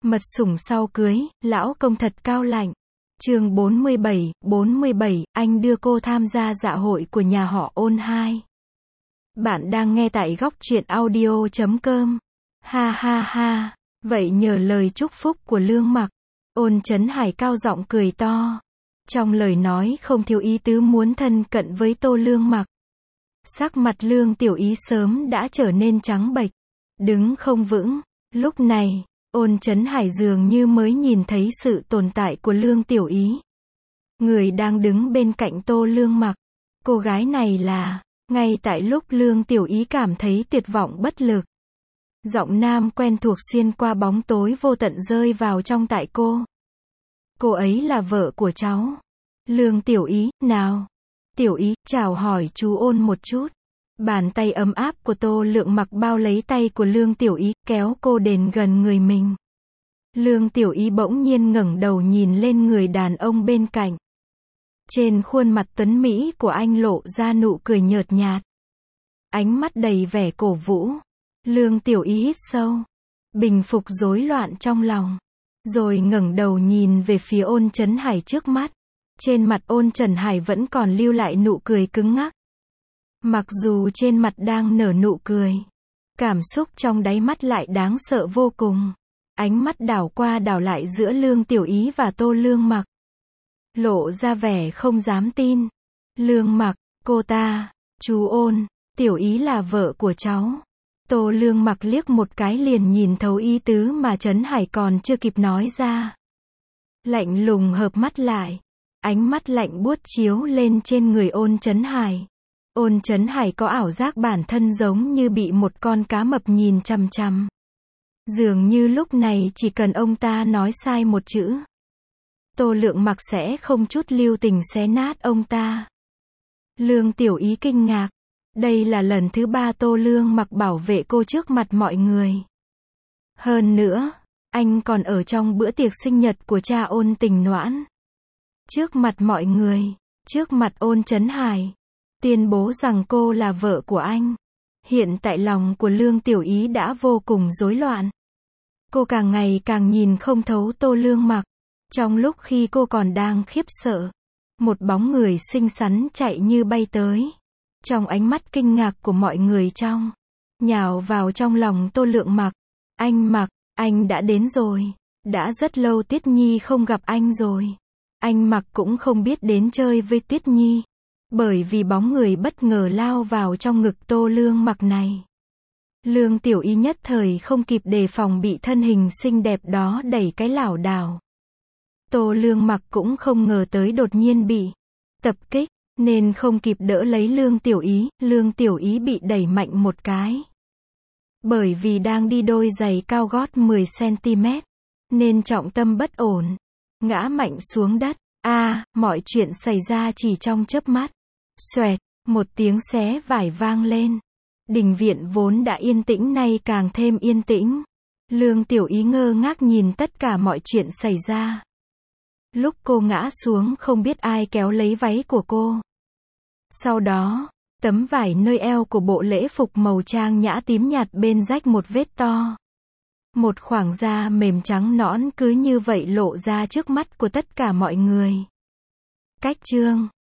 Mật sủng sau cưới, lão công thật cao lạnh. Chương 47, anh đưa cô tham gia dạ hội của nhà họ Ôn 2. Bạn đang nghe tại góc truyện audio.com. Ha ha ha, vậy nhờ lời chúc phúc của Lương Mặc, Ôn Chấn Hải cao giọng cười to. Trong lời nói không thiếu ý tứ muốn thân cận với Tô Lương Mặc. Sắc mặt Lương Tiểu Ý sớm đã trở nên trắng bệch, đứng không vững. Lúc này, Ôn Chấn Hải dường như mới nhìn thấy sự tồn tại của Lương Tiểu Ý. Người đang đứng bên cạnh Tô Lương Mặc. Cô gái này là, ngay tại lúc Lương Tiểu Ý cảm thấy tuyệt vọng bất lực. Giọng nam quen thuộc xuyên qua bóng tối vô tận rơi vào trong tai cô. Cô ấy là vợ của cháu. Lương Tiểu Ý, nào. Tiểu Ý, chào hỏi chú Ôn một chút. Bàn tay ấm áp của Tô Lượng Mặc bao lấy tay của Lương Tiểu Ý, kéo cô đến gần người mình. Lương Tiểu Ý bỗng nhiên ngẩng đầu nhìn lên người đàn ông bên cạnh. Trên khuôn mặt tuấn mỹ của anh lộ ra nụ cười nhợt nhạt. Ánh mắt đầy vẻ cổ vũ. Lương Tiểu Ý hít sâu, bình phục rối loạn trong lòng, rồi ngẩng đầu nhìn về phía Ôn Chấn Hải trước mắt. Trên mặt Ôn Chấn Hải vẫn còn lưu lại nụ cười cứng ngắc. Mặc dù trên mặt đang nở nụ cười, cảm xúc trong đáy mắt lại đáng sợ vô cùng. Ánh mắt đảo qua đảo lại giữa Lương Tiểu Ý và Tô Lương Mặc, lộ ra vẻ không dám tin. Lương Mặc, cô ta, chú Ôn, Tiểu Ý là vợ của cháu. Tô Lương Mặc liếc một cái liền nhìn thấu ý tứ mà Chấn Hải còn chưa kịp nói ra. Lạnh lùng hợp mắt lại, ánh mắt lạnh buốt chiếu lên trên người Ôn Chấn Hải. Ôn Chấn Hải có ảo giác bản thân giống như bị một con cá mập nhìn chằm chằm. Dường như lúc này chỉ cần ông ta nói sai một chữ, Tô Lượng Mặc sẽ không chút lưu tình xé nát ông ta. Lương Tiểu Ý kinh ngạc. Đây là lần thứ 3 Tô Lương Mặc bảo vệ cô trước mặt mọi người. Hơn nữa, anh còn ở trong bữa tiệc sinh nhật của cha Ôn Tình Noãn. Trước mặt mọi người, trước mặt Ôn Chấn Hải, tuyên bố rằng cô là vợ của anh. Hiện tại lòng của Lương Tiểu Ý đã vô cùng rối loạn. Cô càng ngày càng nhìn không thấu Tô Lương Mặc. Trong lúc khi cô còn đang khiếp sợ, một bóng người xinh xắn chạy như bay tới. Trong ánh mắt kinh ngạc của mọi người nhào vào trong lòng Tô Lượng Mặc. Anh Mặc, anh đã đến rồi. Đã rất lâu Tuyết Nhi không gặp anh rồi. Anh Mặc cũng không biết đến chơi với Tuyết Nhi. Bởi vì bóng người bất ngờ lao vào trong ngực Tô Lương Mặc này. Lương Tiểu Ý nhất thời không kịp đề phòng bị thân hình xinh đẹp đó đẩy cái lảo đảo. Tô Lương Mặc cũng không ngờ tới đột nhiên bị tập kích, nên không kịp đỡ lấy Lương Tiểu Ý. Lương Tiểu Ý bị đẩy mạnh một cái. Bởi vì đang đi đôi giày cao gót 10cm, nên trọng tâm bất ổn, ngã mạnh xuống đất. Mọi chuyện xảy ra chỉ trong chớp mắt. Xoẹt, một tiếng xé vải vang lên. Đình viện vốn đã yên tĩnh nay càng thêm yên tĩnh. Lương Tiểu Ý ngơ ngác nhìn tất cả mọi chuyện xảy ra. Lúc cô ngã xuống không biết ai kéo lấy váy của cô. Sau đó, tấm vải nơi eo của bộ lễ phục màu trang nhã tím nhạt bên rách một vết to. Một khoảng da mềm trắng nõn cứ như vậy lộ ra trước mắt của tất cả mọi người. Cách chương